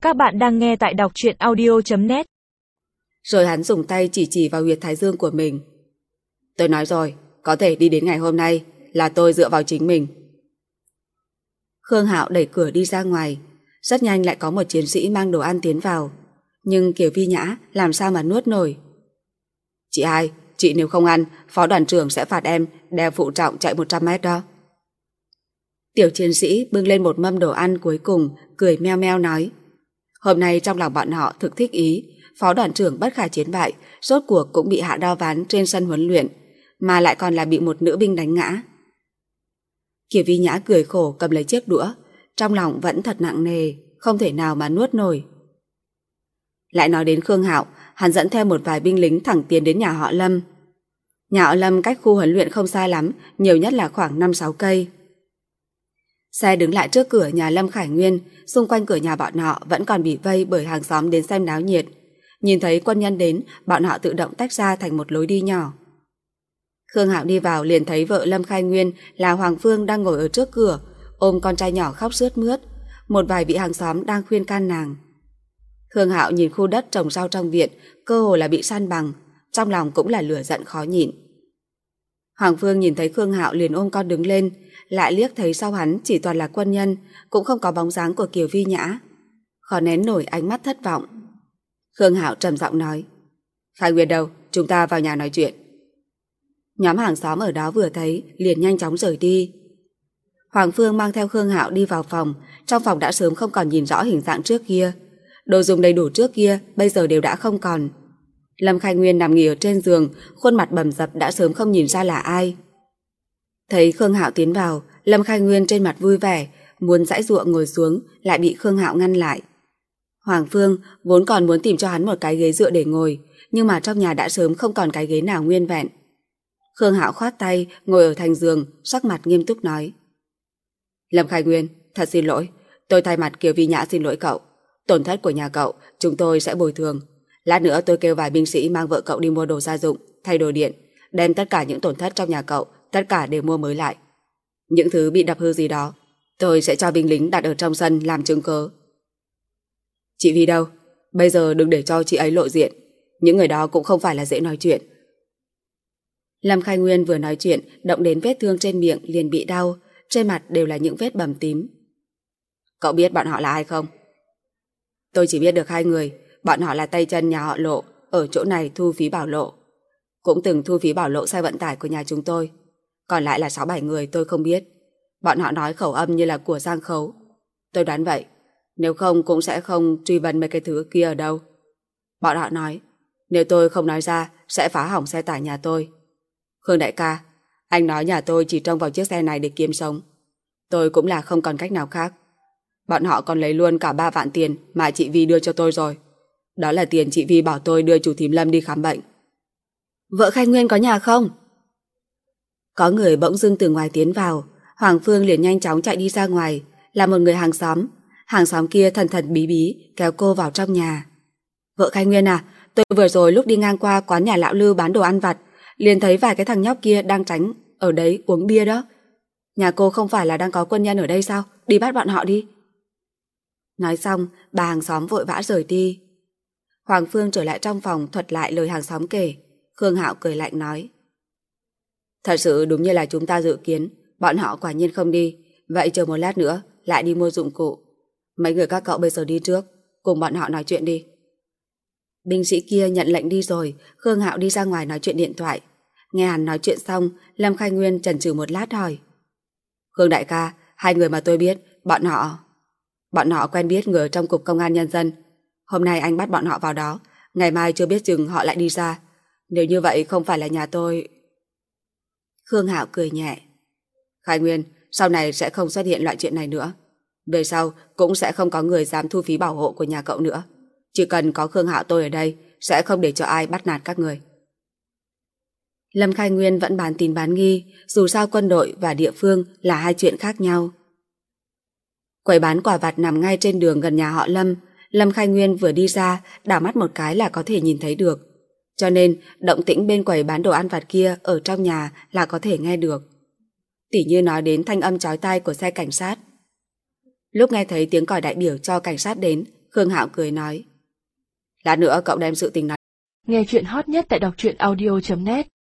Các bạn đang nghe tại đọc truyện audio.net. Rồi hắn dùng tay chỉ vào huyệt thái dương của mình. Tôi nói rồi, có thể đi đến ngày hôm nay là tôi dựa vào chính mình. Khương Hạo đẩy cửa đi ra ngoài. Rất nhanh lại có một chiến sĩ mang đồ ăn tiến vào. Nhưng Kiều Vi Nhã làm sao mà nuốt nổi. Chị hai, chị nếu không ăn, phó đoàn trưởng sẽ phạt em đeo phụ trọng chạy 100 mét đó. Tiểu chiến sĩ bưng lên một mâm đồ ăn cuối cùng, cười meo meo nói. Hôm nay trong lòng bọn họ thực thích ý, phó đoàn trưởng bất khả chiến bại, rốt cuộc cũng bị hạ đao ván trên sân huấn luyện, mà lại còn là bị một nữ binh đánh ngã. Kiều Vi Nhã cười khổ cầm lấy chiếc đũa, trong lòng vẫn thật nặng nề, không thể nào mà nuốt nổi. Lại nói đến Khương Hạo, hắn dẫn theo một vài binh lính thẳng tiến đến nhà họ Lâm. Nhà họ Lâm cách khu huấn luyện không xa lắm, nhiều nhất là khoảng 5-6 cây. Xe đứng lại trước cửa nhà Lâm Khải Nguyên, xung quanh cửa nhà bọn họ vẫn còn bị vây bởi hàng xóm đến xem náo nhiệt. Nhìn thấy quân nhân đến, bọn họ tự động tách ra thành một lối đi nhỏ. Khương Hạo đi vào liền thấy vợ Lâm Khai Nguyên là Hoàng Phương đang ngồi ở trước cửa, ôm con trai nhỏ khóc sướt mướt. Một vài vị hàng xóm đang khuyên can nàng. Khương Hạo nhìn khu đất trồng rau trong viện, cơ hồ là bị san bằng, trong lòng cũng là lửa giận khó nhịn. Hoàng Phương nhìn thấy Khương Hạo liền ôm con đứng lên, lại liếc thấy sau hắn chỉ toàn là quân nhân, cũng không có bóng dáng của Kiều Vi Nhã. Khó nén nổi ánh mắt thất vọng. Khương Hạo trầm giọng nói. Khai Nguyên đâu, chúng ta vào nhà nói chuyện. Nhóm hàng xóm ở đó vừa thấy liền nhanh chóng rời đi. Hoàng Phương mang theo Khương Hạo đi vào phòng. Trong phòng đã sớm không còn nhìn rõ hình dạng trước kia. Đồ dùng đầy đủ trước kia bây giờ đều đã không còn. Lâm Khai Nguyên nằm nghỉ ở trên giường, khuôn mặt bầm dập đã sớm không nhìn ra là ai. Thấy Khương Hạo tiến vào, Lâm Khai Nguyên trên mặt vui vẻ, muốn giãy giụa ngồi xuống, lại bị Khương Hạo ngăn lại. Hoàng Phương vốn còn muốn tìm cho hắn một cái ghế dựa để ngồi, nhưng mà trong nhà đã sớm không còn cái ghế nào nguyên vẹn. Khương Hạo khoát tay, ngồi ở thành giường, sắc mặt nghiêm túc nói. Lâm Khai Nguyên, thật xin lỗi, tôi thay mặt Kiều Vi Nhã xin lỗi cậu. Tổn thất của nhà cậu, chúng tôi sẽ bồi thường. Lát nữa tôi kêu vài binh sĩ mang vợ cậu đi mua đồ gia dụng, thay đồ điện, đem tất cả những tổn thất trong nhà cậu, tất cả đều mua mới lại. Những thứ bị đập hư gì đó, tôi sẽ cho binh lính đặt ở trong sân làm chứng cớ. Chị Vi đâu? Bây giờ đừng để cho chị ấy lộ diện. Những người đó cũng không phải là dễ nói chuyện. Lâm Khai Nguyên vừa nói chuyện, động đến vết thương trên miệng liền bị đau, trên mặt đều là những vết bầm tím. Cậu biết bọn họ là ai không? Tôi chỉ biết được 2 người, bọn họ là tay chân nhà họ Lộ, ở chỗ này thu phí bảo lộ. Cũng từng thu phí bảo lộ xe vận tải của nhà chúng tôi. Còn lại là 6-7 người tôi không biết. Bọn họ nói khẩu âm như là của Giang Khấu. Tôi đoán vậy, nếu không cũng sẽ không truy vấn mấy cái thứ kia ở đâu. Bọn họ nói, nếu tôi không nói ra sẽ phá hỏng xe tải nhà tôi. Khương đại ca, anh nói nhà tôi chỉ trông vào chiếc xe này để kiếm sống. Tôi cũng là không còn cách nào khác. Bọn họ còn lấy luôn cả 3 vạn tiền mà chị Vi đưa cho tôi rồi. Đó là tiền chị Vi bảo tôi đưa chủ thím Lâm đi khám bệnh. Vợ Khai Nguyên có nhà không? Có người bỗng dưng từ ngoài tiến vào. Hoàng Phương liền nhanh chóng chạy đi ra ngoài. Là một người hàng xóm. Hàng xóm kia thần thần bí bí kéo cô vào trong nhà. Vợ Khai Nguyên à, tôi vừa rồi lúc đi ngang qua quán nhà lão Lưu bán đồ ăn vặt, liền thấy vài cái thằng nhóc kia đang tránh ở đấy uống bia đó. Nhà cô không phải là đang có quân nhân ở đây sao? Đi bắt bọn họ đi. Nói xong, bà hàng xóm vội vã rời đi. Hoàng Phương trở lại trong phòng thuật lại lời hàng xóm kể. Khương Hạo cười lạnh nói. Thật sự đúng như là chúng ta dự kiến, bọn họ quả nhiên không đi. Vậy chờ một lát nữa, lại đi mua dụng cụ. Mấy người các cậu bây giờ đi trước, cùng bọn họ nói chuyện đi. Binh sĩ kia nhận lệnh đi rồi, Khương Hạo đi ra ngoài nói chuyện điện thoại. Nghe hắn nói chuyện xong, Lâm Khai Nguyên chần chừ một lát hỏi. Khương đại ca, 2 người mà tôi biết, Bọn họ quen biết người trong cục công an nhân dân. Hôm nay anh bắt bọn họ vào đó, ngày mai chưa biết chừng họ lại đi ra. Nếu như vậy không phải là nhà tôi. Khương Hạo cười nhẹ. Khai Nguyên, sau này sẽ không xuất hiện loại chuyện này nữa. Về sau cũng sẽ không có người dám thu phí bảo hộ của nhà cậu nữa. Chỉ cần có Khương Hạo tôi ở đây, sẽ không để cho ai bắt nạt các người. Lâm Khai Nguyên vẫn bán tín bán nghi, dù sao quân đội và địa phương là 2 chuyện khác nhau. Quầy bán quà vặt nằm ngay trên đường gần nhà họ Lâm. Lâm Khai Nguyên vừa đi ra, đảo mắt một cái là có thể nhìn thấy được. Cho nên, động tĩnh bên quầy bán đồ ăn vặt kia ở trong nhà là có thể nghe được. Tỉ như nói đến thanh âm chói tai của xe cảnh sát. Lúc nghe thấy tiếng còi đại biểu cho cảnh sát đến, Khương Hạo cười nói. Lát nữa cậu đem sự tình nói. Nghe chuyện hot nhất tại đọc truyện audio.net